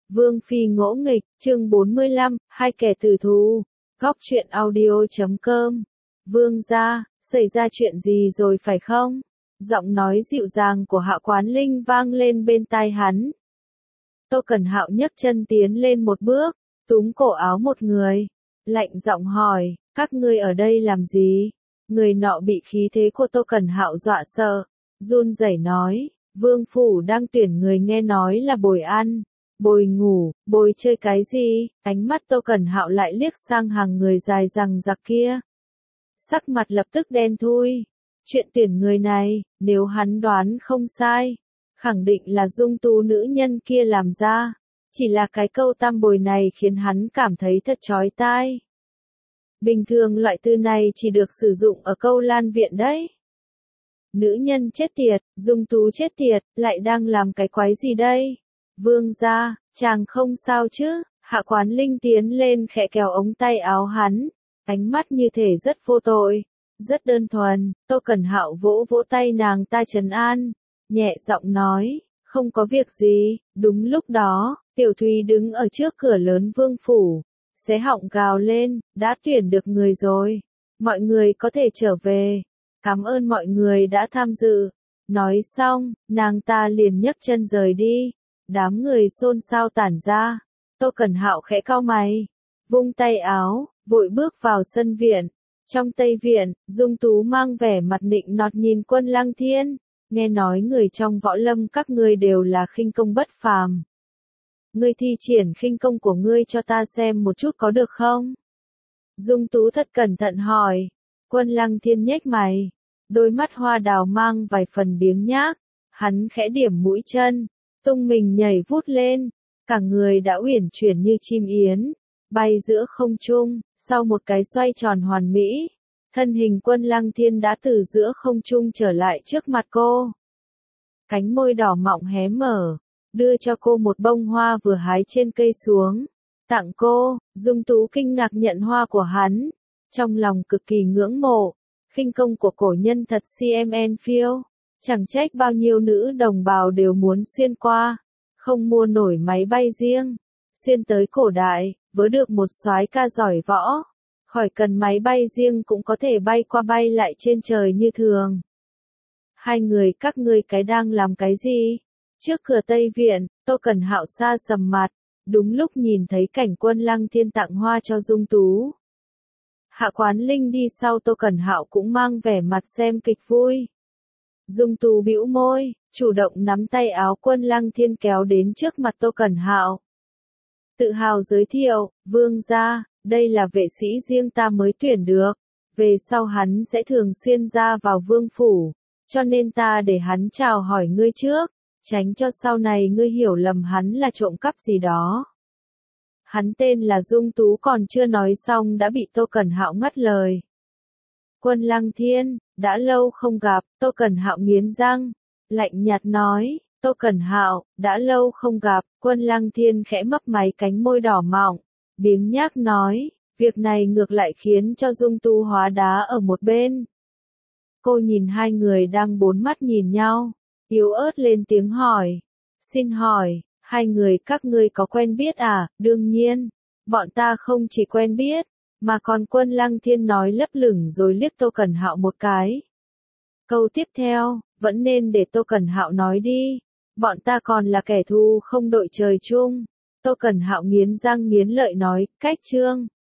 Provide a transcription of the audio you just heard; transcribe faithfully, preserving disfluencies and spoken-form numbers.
Vương Phi ngỗ nghịch, chương bốn mươi lăm, hai kẻ tử thù. Góc truyện audio chấm com. Vương gia, xảy ra chuyện gì rồi phải không? Giọng nói dịu dàng của Hạ Quán Linh vang lên bên tai hắn. Tô Cẩn Hạo nhấc chân tiến lên một bước, túm cổ áo một người, lạnh giọng hỏi, các ngươi ở đây làm gì? Người nọ bị khí thế của Tô Cẩn Hạo dọa sợ, run rẩy nói, Vương phủ đang tuyển người, nghe nói là bồi ăn, bồi ngủ, bồi chơi cái gì? Ánh mắt Tô Cẩn Hạo lại liếc sang hàng người dài dằng dặc kia. Sắc mặt lập tức đen thui. Chuyện tuyển người này, nếu hắn đoán không sai, khẳng định là Dung Tú nữ nhân kia làm ra. Chỉ là cái câu tam bồi này khiến hắn cảm thấy thật chói tai. Bình thường loại từ này chỉ được sử dụng ở câu lan viện đấy. Nữ nhân chết tiệt, Dung Tú chết tiệt, lại đang làm cái quái gì đây? Vương gia, chàng không sao chứ? Hạ Quán Linh tiến lên khẽ kéo ống tay áo hắn, ánh mắt như thể rất vô tội, rất đơn thuần. Tô Cẩn Hạo vỗ vỗ tay nàng ta trấn an, nhẹ giọng nói, không có việc gì. Đúng lúc đó, Tiểu Thúy đứng ở trước cửa lớn Vương phủ, xé họng gào lên, đã tuyển được người rồi, mọi người có thể trở về. Cảm ơn mọi người đã tham dự. Nói xong, nàng ta liền nhấc chân rời đi. Đám người xôn xao tản ra. Tô Cẩn Hạo khẽ cau mày, vung tay áo, vội bước vào sân viện. Trong Tây viện, Dung Tú mang vẻ mặt nịnh nọt nhìn Quân Lăng Thiên, nghe nói người trong võ lâm các ngươi đều là khinh công bất phàm. Ngươi thi triển khinh công của ngươi cho ta xem một chút có được không? Dung Tú thật cẩn thận hỏi. Quân Lăng Thiên nhếch mày, đôi mắt hoa đào mang vài phần biếng nhác, hắn khẽ điểm mũi chân, tung mình nhảy vút lên, cả người đã uyển chuyển như chim yến, bay giữa không trung. Sau một cái xoay tròn hoàn mỹ, thân hình Quân Lăng Thiên đã từ giữa không trung trở lại trước mặt cô. Cánh môi đỏ mọng hé mở, đưa cho cô một bông hoa vừa hái trên cây xuống, tặng cô. Dung Tú kinh ngạc nhận hoa của hắn, trong lòng cực kỳ ngưỡng mộ, khinh công của cổ nhân thật cm phiêu, chẳng trách bao nhiêu nữ đồng bào đều muốn xuyên qua, không mua nổi máy bay riêng, xuyên tới cổ đại, với được một soái ca giỏi võ, khỏi cần máy bay riêng cũng có thể bay qua bay lại trên trời như thường. Hai người các ngươi cái đang làm cái gì? Trước cửa Tây viện, Tô Cẩn Hạo xa sầm mặt, đúng lúc nhìn thấy cảnh Quân Lăng Thiên tặng hoa cho Dung Tú. Hạ Quán Linh đi sau Tô Cẩn Hạo cũng mang vẻ mặt xem kịch vui. Dung Tú bĩu môi, chủ động nắm tay áo Quân Lăng Thiên kéo đến trước mặt Tô Cẩn Hạo. Tự hào giới thiệu, vương gia, đây là vệ sĩ riêng ta mới tuyển được, về sau hắn sẽ thường xuyên ra vào vương phủ, cho nên ta để hắn chào hỏi ngươi trước, tránh cho sau này ngươi hiểu lầm hắn là trộm cắp gì đó. Hắn tên là Dung Tú còn chưa nói xong đã bị Tô Cẩn Hạo ngắt lời. Quân Lăng Thiên, đã lâu không gặp. Tô Cẩn Hạo nghiến răng, lạnh nhạt nói, Tô Cẩn Hạo, đã lâu không gặp. Quân Lăng Thiên khẽ mấp máy cánh môi đỏ mọng, biếng nhác nói, việc này ngược lại khiến cho Dung Tú hóa đá ở một bên. Cô nhìn hai người đang bốn mắt nhìn nhau, yếu ớt lên tiếng hỏi, xin hỏi, hai người các ngươi có quen biết à? Đương nhiên, bọn ta không chỉ quen biết, mà còn. Quân Lăng Thiên nói lấp lửng rồi liếc Tô Cẩn Hạo một cái. Câu tiếp theo, vẫn nên để Tô Cẩn Hạo nói đi, bọn ta còn là kẻ thù không đội trời chung. Tô Cẩn Hạo nghiến răng nghiến lợi nói, cách chương.